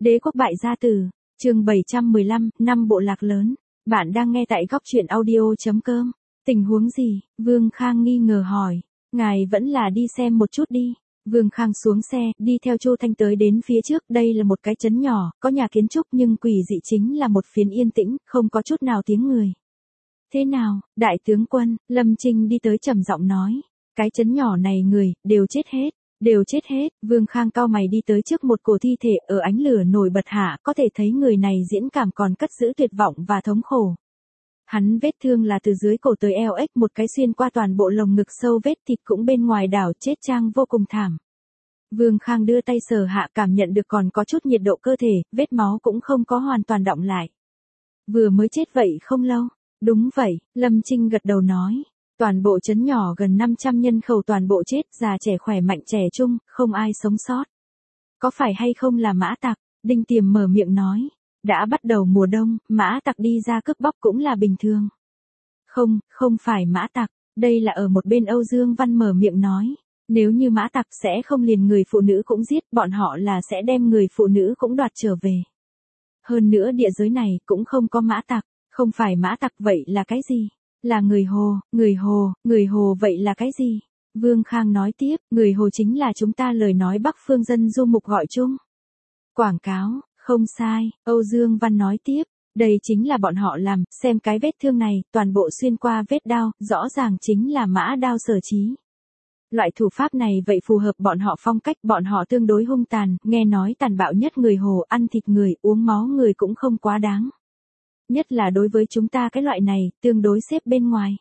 Đế quốc bại gia tử, chương 715, năm bộ lạc lớn. Bạn đang nghe tại góc truyện audio.com. Tình huống gì? Vương Khang nghi ngờ hỏi. Ngài vẫn là đi xem một chút đi. Vương Khang xuống xe, đi theo Chu Thanh tới đến phía trước. Đây là một cái trấn nhỏ, có nhà kiến trúc nhưng quỷ dị chính là một phiến yên tĩnh, không có chút nào tiếng người. Thế nào, đại tướng quân? Lâm Trinh đi tới trầm giọng nói. Cái trấn nhỏ này người, đều chết hết. Đều chết hết. Vương Khang cau mày đi tới trước một cổ thi thể ở ánh lửa nổi bật hạ, có thể thấy người này diễn cảm còn cất giữ tuyệt vọng và thống khổ. Hắn vết thương là từ dưới cổ tới eo ếch, một cái xuyên qua toàn bộ lồng ngực, sâu vết thịt cũng bên ngoài đảo, chết trang vô cùng thảm. Vương Khang đưa tay sờ hạ, cảm nhận được còn có chút nhiệt độ cơ thể, vết máu cũng không có hoàn toàn đọng lại. Vừa mới chết vậy không lâu. Đúng vậy, Lâm Trinh gật đầu nói. Toàn bộ trấn nhỏ gần 500 nhân khẩu toàn bộ chết, già trẻ khỏe mạnh trẻ trung, không ai sống sót. Có phải hay không là mã tặc? Đinh Tiềm mở miệng nói. Đã bắt đầu mùa đông, mã tặc đi ra cướp bóc cũng là bình thường. Không phải mã tặc, đây là ở một bên. Âu Dương Văn mở miệng nói. Nếu như mã tặc sẽ không liền người phụ nữ cũng giết, bọn họ là sẽ đem người phụ nữ cũng đoạt trở về. Hơn nữa địa giới này cũng không có mã tặc, không phải mã tặc vậy là cái gì? Là người Hồ vậy là cái gì? Vương Khang nói tiếp, người Hồ chính là chúng ta lời nói Bắc phương dân du mục gọi chung. Quảng cáo, không sai, Âu Dương Văn nói tiếp, đây chính là bọn họ làm, xem cái vết thương này, toàn bộ xuyên qua vết đao, rõ ràng chính là mã đao sở trí. Loại thủ pháp này vậy phù hợp bọn họ phong cách, bọn họ tương đối hung tàn, nghe nói tàn bạo nhất người Hồ, ăn thịt người, uống máu người cũng không quá đáng. Nhất là đối với chúng ta cái loại này, tương đối xếp bên ngoài.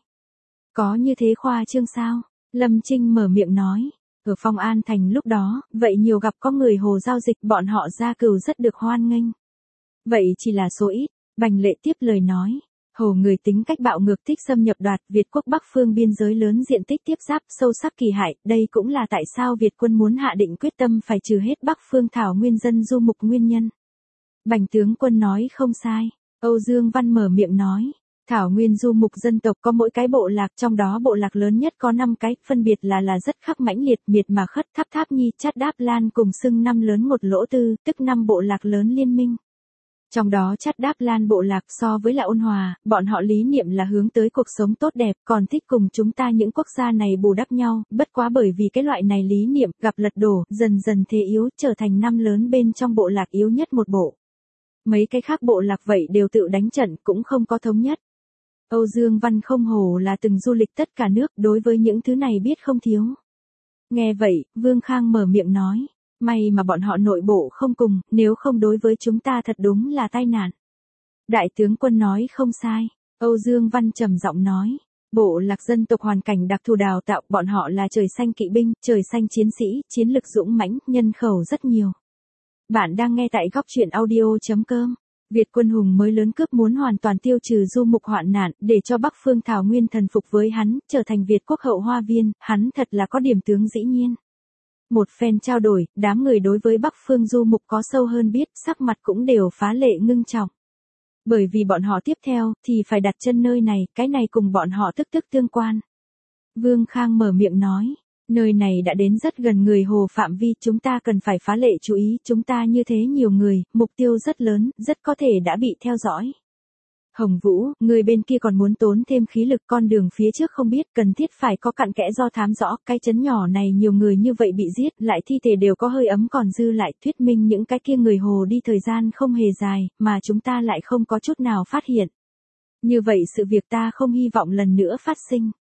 Có như thế khoa trương sao? Lâm Trinh mở miệng nói. Ở Phong An Thành lúc đó, vậy nhiều gặp có người Hồ giao dịch, bọn họ gia cừu rất được hoan nghênh. Vậy chỉ là số ít. Bành Lệ tiếp lời nói. Hồ người tính cách bạo ngược, thích xâm nhập đoạt, Việt quốc Bắc phương biên giới lớn diện tích tiếp giáp, sâu sắc kỳ hại, đây cũng là tại sao Việt quân muốn hạ định quyết tâm phải trừ hết Bắc phương thảo nguyên dân du mục nguyên nhân. Bành tướng quân nói không sai. Âu Dương Văn mở miệng nói, thảo nguyên du mục dân tộc có mỗi cái bộ lạc, trong đó bộ lạc lớn nhất có 5 cái, phân biệt là rất khắc mãnh liệt, Miệt Mà Khất, Tháp Tháp Nhi, Chát Đáp Lan cùng xưng 5 lớn một lỗ tư, tức 5 bộ lạc lớn liên minh. Trong đó Chát Đáp Lan bộ lạc so với là ôn hòa, bọn họ lý niệm là hướng tới cuộc sống tốt đẹp, còn thích cùng chúng ta những quốc gia này bù đắp nhau, bất quá bởi vì cái loại này lý niệm gặp lật đổ, dần dần thế yếu, trở thành 5 lớn bên trong bộ lạc yếu nhất một bộ. Mấy cái khác bộ lạc vậy đều tự đánh trận, cũng không có thống nhất. Âu Dương Văn không hổ là từng du lịch tất cả nước, đối với những thứ này biết không thiếu. Nghe vậy, Vương Khang mở miệng nói, may mà bọn họ nội bộ không cùng, nếu không đối với chúng ta thật đúng là tai nạn. Đại tướng quân nói không sai, Âu Dương Văn trầm giọng nói, bộ lạc dân tộc hoàn cảnh đặc thù đào tạo, bọn họ là trời xanh kỵ binh, trời xanh chiến sĩ, chiến lực dũng mãnh, nhân khẩu rất nhiều. Bạn đang nghe tại góc truyện audio.com. Việt quân hùng mới lớn cướp muốn hoàn toàn tiêu trừ du mục hoạn nạn, để cho Bắc phương thảo nguyên thần phục với hắn, trở thành Việt quốc hậu hoa viên, hắn thật là có điểm tướng dĩ nhiên. Một phen trao đổi, đám người đối với Bắc phương du mục có sâu hơn biết, sắc mặt cũng đều phá lệ ngưng trọng. Bởi vì bọn họ tiếp theo, thì phải đặt chân nơi này, cái này cùng bọn họ tức tương quan. Vương Khang mở miệng nói. Nơi này đã đến rất gần người Hồ phạm vi, chúng ta cần phải phá lệ chú ý, chúng ta như thế nhiều người, mục tiêu rất lớn, rất có thể đã bị theo dõi. Hồng Vũ, người bên kia còn muốn tốn thêm khí lực, con đường phía trước không biết, cần thiết phải có cặn kẽ do thám rõ, cái trấn nhỏ này nhiều người như vậy bị giết, lại thi thể đều có hơi ấm còn dư lại, thuyết minh những cái kia người Hồ đi thời gian không hề dài, mà chúng ta lại không có chút nào phát hiện. Như vậy sự việc ta không hy vọng lần nữa phát sinh.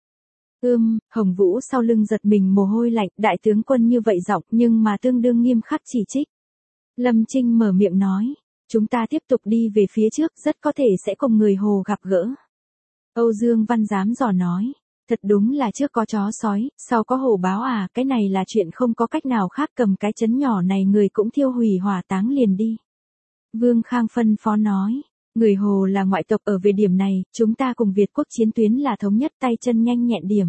Hồng Vũ sau lưng giật mình mồ hôi lạnh, đại tướng quân như vậy giọng nhưng mà tương đương nghiêm khắc chỉ trích. Lâm Trinh mở miệng nói, chúng ta tiếp tục đi về phía trước, rất có thể sẽ cùng người Hồ gặp gỡ. Âu Dương Văn dám dò nói, thật đúng là trước có chó sói, sau có hổ báo à, cái này là chuyện không có cách nào khác, cầm cái trấn nhỏ này người cũng thiêu hủy hỏa táng liền đi. Vương Khang phân phó nói. Người Hồ là ngoại tộc, ở về điểm này, chúng ta cùng Việt quốc chiến tuyến là thống nhất, tay chân nhanh nhẹn điểm.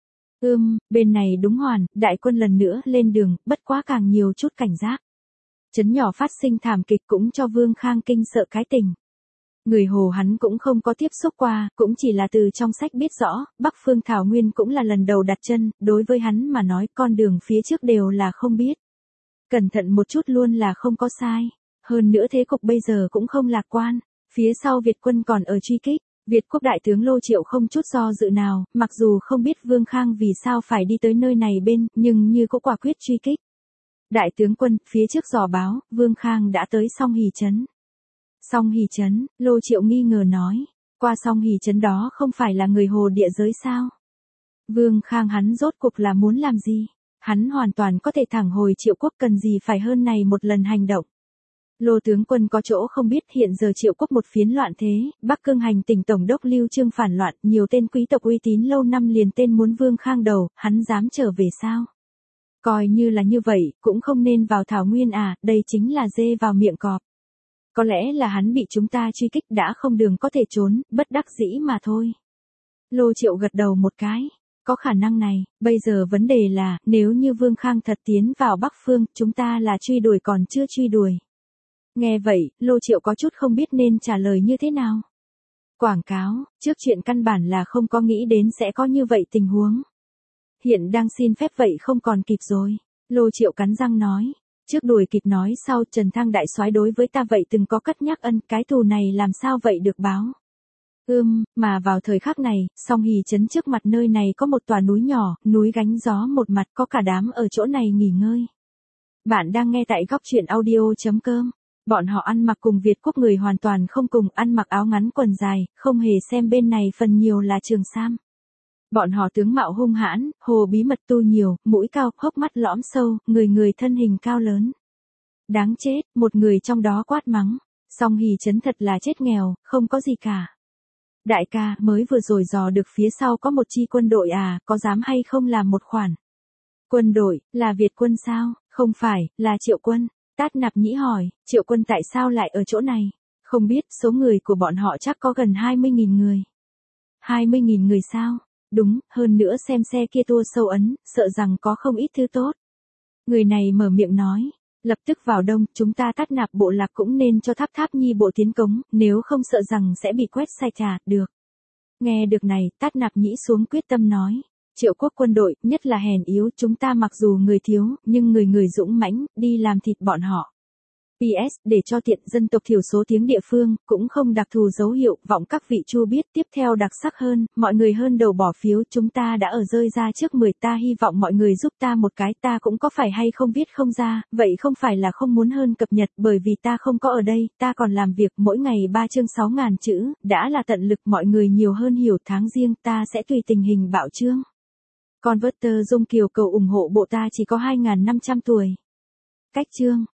Bên này đúng hoàn, đại quân lần nữa lên đường, bất quá càng nhiều chút cảnh giác. Trấn nhỏ phát sinh thảm kịch cũng cho Vương Khang kinh sợ cái tình. Người Hồ hắn cũng không có tiếp xúc qua, cũng chỉ là từ trong sách biết rõ, Bắc phương thảo nguyên cũng là lần đầu đặt chân, đối với hắn mà nói con đường phía trước đều là không biết. Cẩn thận một chút luôn là không có sai. Hơn nữa thế cục bây giờ cũng không lạc quan, phía sau Việt quân còn ở truy kích. Việt quốc đại tướng Lô Triệu không chút do dự nào, mặc dù không biết Vương Khang vì sao phải đi tới nơi này bên, nhưng như cũng quả quyết truy kích. Đại tướng quân, phía trước dò báo, Vương Khang đã tới Song Hỷ trấn. Song Hỷ trấn, Lô Triệu nghi ngờ nói, qua Song Hỷ trấn đó không phải là người Hồ địa giới sao? Vương Khang hắn rốt cuộc là muốn làm gì? Hắn hoàn toàn có thể thẳng hồi Triệu quốc, cần gì phải hơn này một lần hành động. Lô tướng quân có chỗ không biết, hiện giờ Triệu quốc một phiến loạn thế, Bắc Cương hành tỉnh tổng đốc Lưu Trương phản loạn, nhiều tên quý tộc uy tín lâu năm liền tên muốn Vương Khang đầu, hắn dám trở về sao? Coi như là như vậy, cũng không nên vào Thảo Nguyên à, đây chính là dê vào miệng cọp. Có lẽ là hắn bị chúng ta truy kích đã không đường có thể trốn, bất đắc dĩ mà thôi. Lô Triệu gật đầu một cái. Có khả năng này, bây giờ vấn đề là, nếu như Vương Khang thật tiến vào Bắc Phương, chúng ta là truy đuổi còn chưa truy đuổi. Nghe vậy, Lô Triệu có chút không biết nên trả lời như thế nào. Quảng cáo, trước chuyện căn bản là không có nghĩ đến sẽ có như vậy tình huống. Hiện đang xin phép vậy không còn kịp rồi. Lô Triệu cắn răng nói. Trước đuổi kịp nói sau, Trần Thang đại soái đối với ta vậy từng có cất nhắc ân, cái thù này làm sao vậy được báo. Mà vào thời khắc này, Song Hỷ trấn trước mặt nơi này có một tòa núi nhỏ, núi gánh gió một mặt, có cả đám ở chỗ này nghỉ ngơi. Bạn đang nghe tại góc truyện audio.com. Bọn họ ăn mặc cùng Việt quốc người hoàn toàn không cùng, ăn mặc áo ngắn quần dài, không hề xem bên này phần nhiều là trường sam. Bọn họ tướng mạo hung hãn, hồ bí mật tu nhiều, mũi cao, hốc mắt lõm sâu, người thân hình cao lớn. Đáng chết, một người trong đó quát mắng. Song Hỷ trấn thật là chết nghèo, không có gì cả. Đại ca, mới vừa rồi dò được phía sau có một chi quân đội à, có dám hay không làm một khoản? Quân đội, là Việt quân sao? Không phải, là Triệu quân. Tát Nạp Nhĩ hỏi, Triệu quân tại sao lại ở chỗ này? Không biết, số người của bọn họ chắc có gần 20.000 người. 20.000 người sao? Đúng, hơn nữa xem xe kia tua sâu ấn, sợ rằng có không ít thứ tốt. Người này mở miệng nói, lập tức vào đông, chúng ta Tát Nạp bộ lạc cũng nên cho Tháp Tháp Nhi bộ tiến cống, nếu không sợ rằng sẽ bị quét sai trả, được. Nghe được này, Tát Nạp Nhĩ xuống quyết tâm nói. Triệu quốc quân đội, nhất là hèn yếu, chúng ta mặc dù người thiếu, nhưng người dũng mãnh, đi làm thịt bọn họ. PS, để cho tiện dân tộc thiểu số tiếng địa phương, cũng không đặc thù dấu hiệu, vọng các vị chu biết. Tiếp theo đặc sắc hơn, mọi người hơn đầu bỏ phiếu, chúng ta đã ở rơi ra trước 10, ta hy vọng mọi người giúp ta một cái, ta cũng có phải hay không viết không ra, vậy không phải là không muốn hơn cập nhật, bởi vì ta không có ở đây, ta còn làm việc mỗi ngày 3 chương 6.000 chữ, đã là tận lực, mọi người nhiều hơn hiểu, tháng riêng ta sẽ tùy tình hình bạo chương. Converter Dung Kiều cầu ủng hộ bộ ta chỉ có 2.500 tuổi. Cách chương